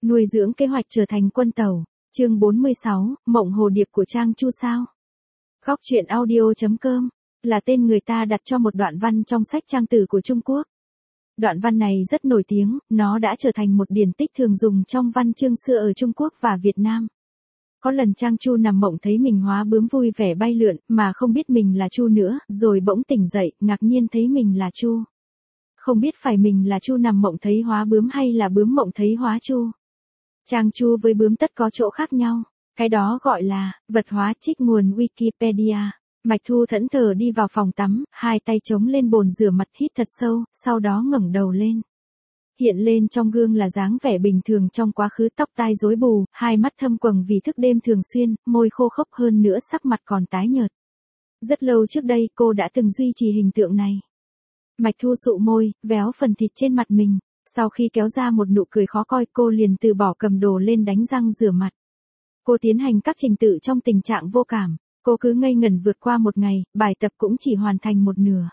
Nuôi dưỡng kế hoạch trở thành quân tàu. Chương 46, Mộng Hồ Điệp của Trang Chu sao? Góc truyện audio.com là tên người ta đặt cho một đoạn văn trong sách trang tử của Trung Quốc. Đoạn văn này rất nổi tiếng, nó đã trở thành một điển tích thường dùng trong văn chương xưa ở Trung Quốc và Việt Nam. Có lần Trang Chu nằm mộng thấy mình hóa bướm vui vẻ bay lượn, mà không biết mình là Chu nữa, rồi bỗng tỉnh dậy, ngạc nhiên thấy mình là Chu. Không biết phải mình là Chu nằm mộng thấy hóa bướm hay là bướm mộng thấy hóa Chu. Trang Chu với bướm tất có chỗ khác nhau, cái đó gọi là vật hóa. Trích nguồn Wikipedia. Mạch Thu thẫn thờ đi vào phòng tắm, hai tay chống lên bồn rửa mặt, hít thật sâu, sau đó ngẩng đầu lên. Hiện lên trong gương là dáng vẻ bình thường trong quá khứ, tóc tai rối bù, hai mắt thâm quầng vì thức đêm thường xuyên, môi khô khốc, hơn nữa sắc mặt còn tái nhợt. Rất lâu trước đây cô đã từng duy trì hình tượng này. Mạch Thu sụ môi, véo phần thịt trên mặt mình. Sau khi kéo ra một nụ cười khó coi, cô liền từ bỏ cầm đồ lên đánh răng rửa mặt. Cô tiến hành các trình tự trong tình trạng vô cảm. Cô cứ ngây ngẩn vượt qua một ngày, bài tập cũng chỉ hoàn thành một nửa.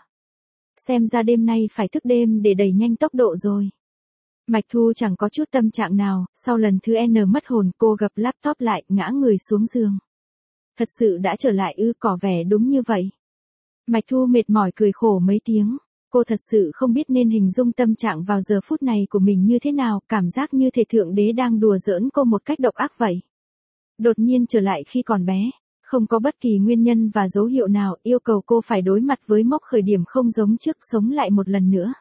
Xem ra đêm nay phải thức đêm để đẩy nhanh tốc độ rồi. Mạch Thu chẳng có chút tâm trạng nào, sau lần thứ N mất hồn, cô gập laptop lại, ngã người xuống giường. Thật sự đã trở lại ư? Có vẻ đúng như vậy. Mạch Thu mệt mỏi cười khổ mấy tiếng. Cô thật sự không biết nên hình dung tâm trạng vào giờ phút này của mình như thế nào, cảm giác như thể Thượng Đế đang đùa giỡn cô một cách độc ác vậy. Đột nhiên trở lại khi còn bé, không có bất kỳ nguyên nhân và dấu hiệu nào yêu cầu cô phải đối mặt với mốc khởi điểm không giống trước, sống lại một lần nữa.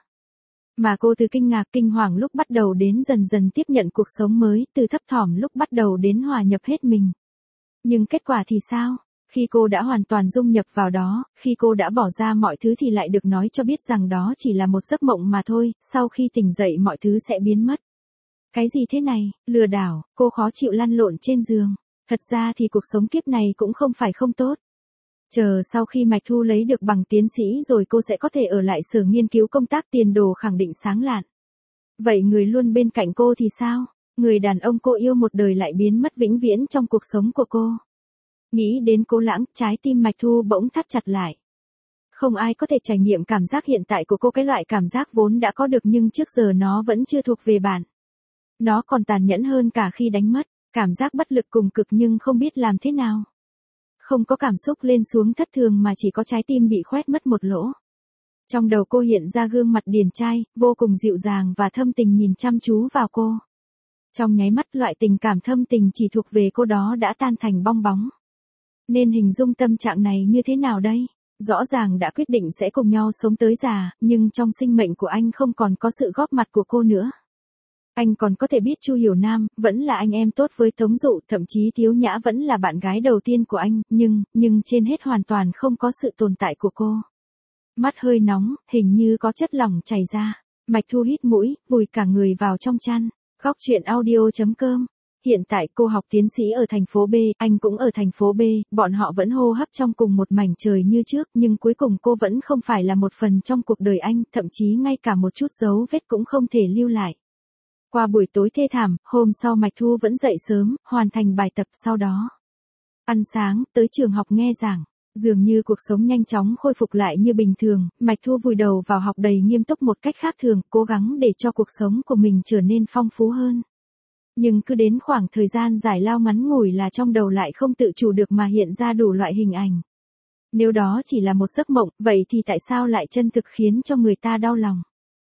Mà cô từ kinh ngạc, kinh hoàng lúc bắt đầu đến dần dần tiếp nhận cuộc sống mới, từ thấp thỏm lúc bắt đầu đến hòa nhập hết mình. Nhưng kết quả thì sao? Khi cô đã hoàn toàn dung nhập vào đó, khi cô đã bỏ ra mọi thứ thì lại được nói cho biết rằng đó chỉ là một giấc mộng mà thôi, sau khi tỉnh dậy mọi thứ sẽ biến mất. Cái gì thế này? Lừa đảo. Cô khó chịu lăn lộn trên giường. Thật ra thì cuộc sống kiếp này cũng không phải không tốt. Chờ sau khi Mạch Thu lấy được bằng tiến sĩ rồi cô sẽ có thể ở lại sở nghiên cứu công tác, tiền đồ khẳng định sáng lạn. Vậy người luôn bên cạnh cô thì sao? Người đàn ông cô yêu một đời lại biến mất vĩnh viễn trong cuộc sống của cô. Nghĩ đến Cố Lãng, trái tim Mạch Thu bỗng thắt chặt lại. Không ai có thể trải nghiệm cảm giác hiện tại của cô, cái loại cảm giác vốn đã có được nhưng trước giờ nó vẫn chưa thuộc về bạn. Nó còn tàn nhẫn hơn cả khi đánh mất, cảm giác bất lực cùng cực nhưng không biết làm thế nào. Không có cảm xúc lên xuống thất thường mà chỉ có trái tim bị khoét mất một lỗ. Trong đầu cô hiện ra gương mặt điển trai, vô cùng dịu dàng và thâm tình nhìn chăm chú vào cô. Trong nháy mắt, loại tình cảm thâm tình chỉ thuộc về cô đó đã tan thành bong bóng. Nên hình dung tâm trạng này như thế nào đây? Rõ ràng đã quyết định sẽ cùng nhau sống tới già, nhưng trong sinh mệnh của anh không còn có sự góp mặt của cô nữa. Anh còn có thể biết Chu Hiểu Nam vẫn là anh em tốt với Tống Dụ, thậm chí Thiếu Nhã vẫn là bạn gái đầu tiên của anh, nhưng trên hết hoàn toàn không có sự tồn tại của cô. Mắt hơi nóng, hình như có chất lỏng chảy ra. Mạch Thu hít mũi, vùi cả người vào trong chăn. Góc truyện audio.com. Hiện tại cô học tiến sĩ ở thành phố B, anh cũng ở thành phố B, bọn họ vẫn hô hấp trong cùng một mảnh trời như trước, nhưng cuối cùng cô vẫn không phải là một phần trong cuộc đời anh, thậm chí ngay cả một chút dấu vết cũng không thể lưu lại. Qua buổi tối thê thảm, hôm sau Mạch Thu vẫn dậy sớm, hoàn thành bài tập, sau đó ăn sáng, tới trường học nghe giảng. Dường như cuộc sống nhanh chóng khôi phục lại như bình thường, Mạch Thu vùi đầu vào học đầy nghiêm túc một cách khác thường, cố gắng để cho cuộc sống của mình trở nên phong phú hơn. Nhưng cứ đến khoảng thời gian giải lao ngắn ngủi là trong đầu lại không tự chủ được mà hiện ra đủ loại hình ảnh. Nếu đó chỉ là một giấc mộng, vậy thì tại sao lại chân thực khiến cho người ta đau lòng?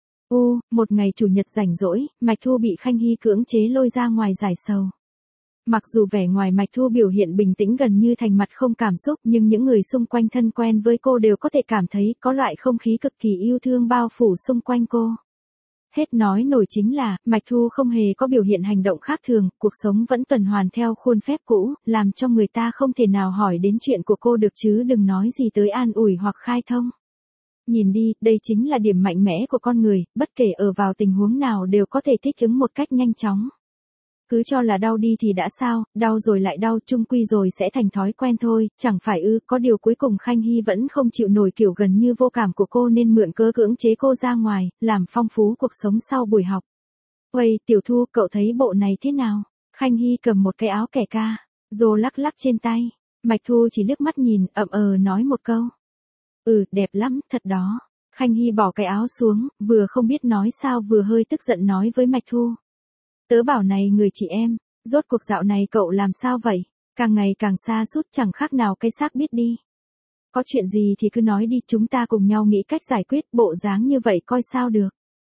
Một ngày chủ nhật rảnh rỗi, Mạch Thu bị Khanh Hy cưỡng chế lôi ra ngoài giải sầu. Mặc dù vẻ ngoài Mạch Thu biểu hiện bình tĩnh gần như thành mặt không cảm xúc, nhưng những người xung quanh thân quen với cô đều có thể cảm thấy có loại không khí cực kỳ yêu thương bao phủ xung quanh cô. Hết nói nổi chính là, Mạch Thu không hề có biểu hiện hành động khác thường, cuộc sống vẫn tuần hoàn theo khuôn phép cũ, làm cho người ta không thể nào hỏi đến chuyện của cô được chứ đừng nói gì tới an ủi hoặc khai thông. Nhìn đi, đây chính là điểm mạnh mẽ của con người, bất kể ở vào tình huống nào đều có thể thích ứng một cách nhanh chóng. Cứ cho là đau đi thì đã sao, đau rồi lại đau, chung quy rồi sẽ thành thói quen thôi, chẳng phải ư? Có điều cuối cùng Khanh Hy vẫn không chịu nổi kiểu gần như vô cảm của cô nên mượn cớ cưỡng chế cô ra ngoài, làm phong phú cuộc sống sau buổi học. Uầy, Tiểu Thu, cậu thấy bộ này thế nào? Khanh Hy cầm một cái áo kẻ ca, rô lắc lắc trên tay. Mạch Thu chỉ liếc mắt nhìn, nói một câu. Đẹp lắm, thật đó. Khanh Hy bỏ cái áo xuống, vừa không biết nói sao vừa hơi tức giận nói với Mạch Thu. Tớ bảo này người chị em, rốt cuộc dạo này cậu làm sao vậy? Càng ngày càng xa sút chẳng khác nào cái xác biết đi. Có chuyện gì thì cứ nói đi, chúng ta cùng nhau nghĩ cách giải quyết, bộ dáng như vậy coi sao được.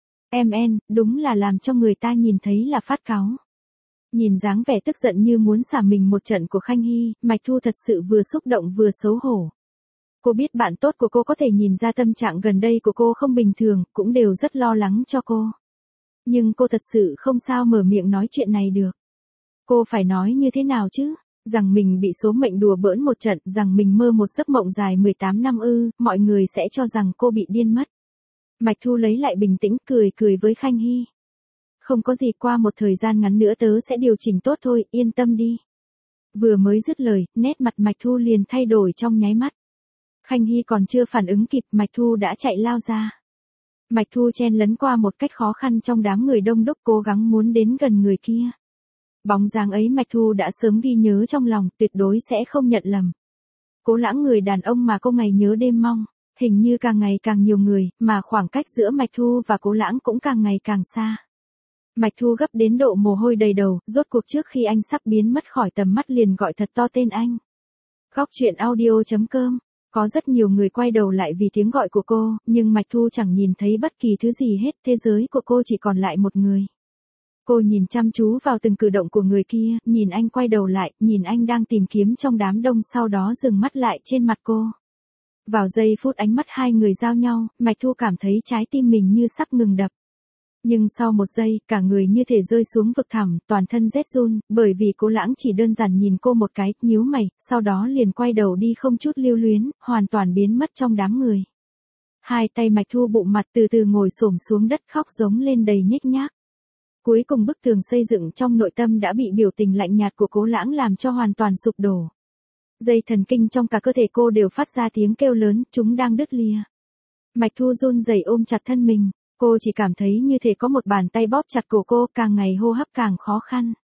En, đúng là làm cho người ta nhìn thấy là phát cáu. Nhìn dáng vẻ tức giận như muốn xả mình một trận của Khanh Hy, Mạch Thu thật sự vừa xúc động vừa xấu hổ. Cô biết bạn tốt của cô có thể nhìn ra tâm trạng gần đây của cô không bình thường, cũng đều rất lo lắng cho cô. Nhưng cô thật sự không sao mở miệng nói chuyện này được. Cô phải nói như thế nào chứ? Rằng mình bị số mệnh đùa bỡn một trận, rằng mình mơ một giấc mộng dài 18 năm ư, mọi người sẽ cho rằng cô bị điên mất. Mạch Thu lấy lại bình tĩnh, cười với Khanh Hy. Không có gì, qua một thời gian ngắn nữa tớ sẽ điều chỉnh tốt thôi, yên tâm đi. Vừa mới dứt lời, nét mặt Mạch Thu liền thay đổi trong nháy mắt. Khanh Hy còn chưa phản ứng kịp, Mạch Thu đã chạy lao ra. Mạch Thu chen lấn qua một cách khó khăn trong đám người đông đúc, cố gắng muốn đến gần người kia. Bóng dáng ấy Mạch Thu đã sớm ghi nhớ trong lòng, tuyệt đối sẽ không nhận lầm. Cố Lãng, người đàn ông mà cô ngày nhớ đêm mong, hình như càng ngày càng nhiều người, mà khoảng cách giữa Mạch Thu và Cố Lãng cũng càng ngày càng xa. Mạch Thu gấp đến độ mồ hôi đầy đầu, rốt cuộc trước khi anh sắp biến mất khỏi tầm mắt liền gọi thật to tên anh. Góc truyện audio.com. Có rất nhiều người quay đầu lại vì tiếng gọi của cô, nhưng Mạch Thu chẳng nhìn thấy bất kỳ thứ gì hết, thế giới của cô chỉ còn lại một người. Cô nhìn chăm chú vào từng cử động của người kia, nhìn anh quay đầu lại, nhìn anh đang tìm kiếm trong đám đông, sau đó dừng mắt lại trên mặt cô. Vào giây phút ánh mắt hai người giao nhau, Mạch Thu cảm thấy trái tim mình như sắp ngừng đập. Nhưng sau một giây, cả người như thể rơi xuống vực thẳm, toàn thân rét run, bởi vì Cố Lãng chỉ đơn giản nhìn cô một cái, nhíu mày, sau đó liền quay đầu đi không chút lưu luyến, hoàn toàn biến mất trong đám người. Hai tay Mạch Thu bụng mặt từ từ ngồi xổm xuống đất, khóc giống lên đầy nhếch nhác. Cuối cùng bức tường xây dựng trong nội tâm đã bị biểu tình lạnh nhạt của Cố Lãng làm cho hoàn toàn sụp đổ. Dây thần kinh trong cả cơ thể cô đều phát ra tiếng kêu lớn, chúng đang đứt lìa. Mạch Thu run rẩy ôm chặt thân mình, cô chỉ cảm thấy như thể có một bàn tay bóp chặt cổ cô, càng ngày hô hấp càng khó khăn.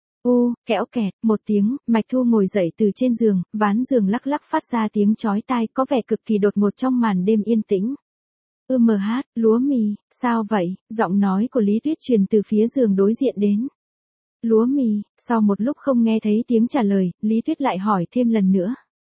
Kẽo kẹt, một tiếng, Mạch Thu ngồi dậy từ trên giường, ván giường lắc lắc phát ra tiếng chói tai, có vẻ cực kỳ đột ngột trong màn đêm yên tĩnh. Lúa mì, sao vậy? Giọng nói của Lý Tuyết truyền từ phía giường đối diện đến. Lúa mì, sau một lúc không nghe thấy tiếng trả lời, Lý Tuyết lại hỏi thêm lần nữa.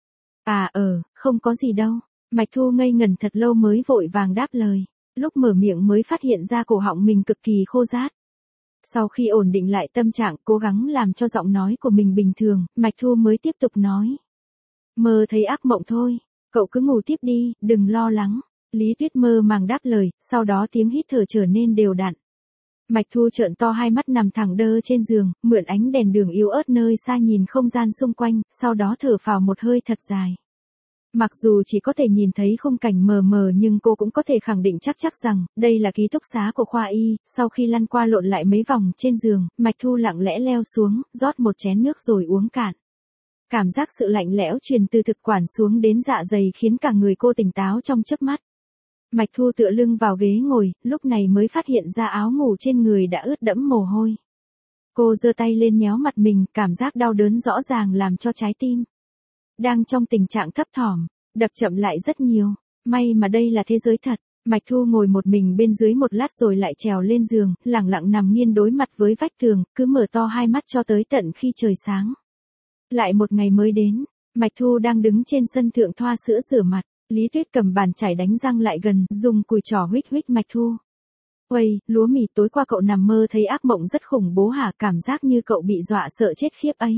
Không có gì đâu. Mạch Thu ngây ngẩn thật lâu mới vội vàng đáp lời. Lúc mở miệng mới phát hiện ra cổ họng mình cực kỳ khô rát. Sau khi ổn định lại tâm trạng, cố gắng làm cho giọng nói của mình bình thường, Mạch Thu mới tiếp tục nói. Mơ thấy ác mộng thôi, cậu cứ ngủ tiếp đi, đừng lo lắng. Lý Tuyết mơ màng đáp lời, sau đó tiếng hít thở trở nên đều đặn. Mạch Thu trợn to hai mắt nằm thẳng đơ trên giường, mượn ánh đèn đường yếu ớt nơi xa nhìn không gian xung quanh, sau đó thở phào một hơi thật dài. Mặc dù chỉ có thể nhìn thấy khung cảnh mờ mờ nhưng cô cũng có thể khẳng định chắc rằng, đây là ký túc xá của khoa y, sau khi lăn qua lộn lại mấy vòng trên giường, Mạch Thu lặng lẽ leo xuống, rót một chén nước rồi uống cạn. Cảm giác sự lạnh lẽo truyền từ thực quản xuống đến dạ dày khiến cả người cô tỉnh táo trong chớp mắt. Mạch Thu tựa lưng vào ghế ngồi, lúc này mới phát hiện ra áo ngủ trên người đã ướt đẫm mồ hôi. Cô giơ tay lên nhéo mặt mình, cảm giác đau đớn rõ ràng làm cho trái tim đang trong tình trạng thấp thỏm, đập chậm lại rất nhiều. May mà đây là thế giới thật. Mạch Thu ngồi một mình bên dưới một lát rồi lại trèo lên giường, lẳng lặng nằm nghiêng đối mặt với vách tường, cứ mở to hai mắt cho tới tận khi trời sáng. Lại một ngày mới đến, Mạch Thu đang đứng trên sân thượng thoa sữa rửa mặt. Lý Tuyết cầm bàn chải đánh răng lại gần, dùng cùi trỏ huých Mạch Thu. Uầy, lúa mì, tối qua cậu nằm mơ thấy ác mộng rất khủng bố hả? Cảm giác như cậu bị dọa sợ chết khiếp ấy.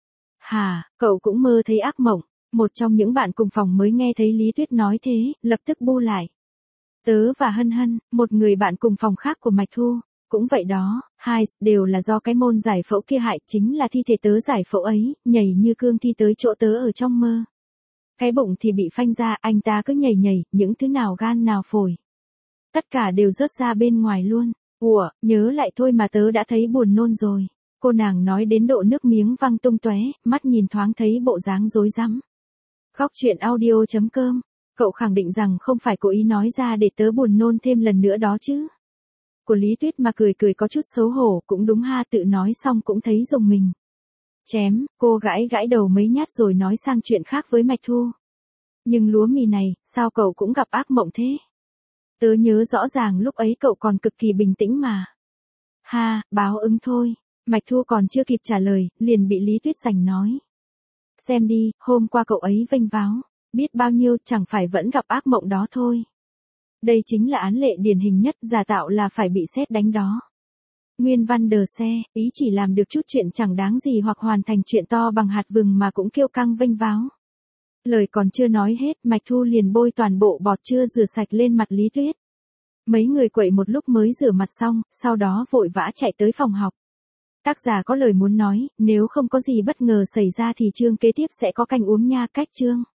Hả, cậu cũng mơ thấy ác mộng? Một trong những bạn cùng phòng mới nghe thấy Lý Tuyết nói thế, lập tức bu lại. Tớ và Hân Hân, một người bạn cùng phòng khác của Mạch Thu, cũng vậy đó, hai đều là do cái môn giải phẫu kia hại, chính là thi thể tớ giải phẫu ấy, nhảy như cương thi tới chỗ tớ ở trong mơ. Cái bụng thì bị phanh ra, anh ta cứ nhảy, những thứ nào gan nào phổi. Tất cả đều rớt ra bên ngoài luôn. Nhớ lại thôi mà tớ đã thấy buồn nôn rồi. Cô nàng nói đến độ nước miếng văng tung tóe, mắt nhìn thoáng thấy bộ dáng rối rắm. Góc truyện audio.com. Cậu khẳng định rằng không phải cố ý nói ra để tớ buồn nôn thêm lần nữa đó chứ. Của Lý Tuyết mà cười có chút xấu hổ, cũng đúng ha, tự nói xong cũng thấy rùng mình. Chém, cô gãi đầu mấy nhát rồi nói sang chuyện khác với Mạch Thu. Nhưng lúa mì này, sao cậu cũng gặp ác mộng thế? Tớ nhớ rõ ràng lúc ấy cậu còn cực kỳ bình tĩnh mà. Ha, báo ứng thôi. Mạch Thu còn chưa kịp trả lời, liền bị Lý Tuyết Sành nói. Xem đi, hôm qua cậu ấy vênh váo, biết bao nhiêu chẳng phải vẫn gặp ác mộng đó thôi. Đây chính là án lệ điển hình nhất, giả tạo là phải bị sét đánh đó. Nguyên văn đờ xe, ý chỉ làm được chút chuyện chẳng đáng gì hoặc hoàn thành chuyện to bằng hạt vừng mà cũng kiêu căng vênh váo. Lời còn chưa nói hết, Mạch Thu liền bôi toàn bộ bọt chưa rửa sạch lên mặt Lý Tuyết. Mấy người quậy một lúc mới rửa mặt xong, sau đó vội vã chạy tới phòng học. Tác giả có lời muốn nói, nếu không có gì bất ngờ xảy ra thì chương kế tiếp sẽ có canh uống nha. Cách chương.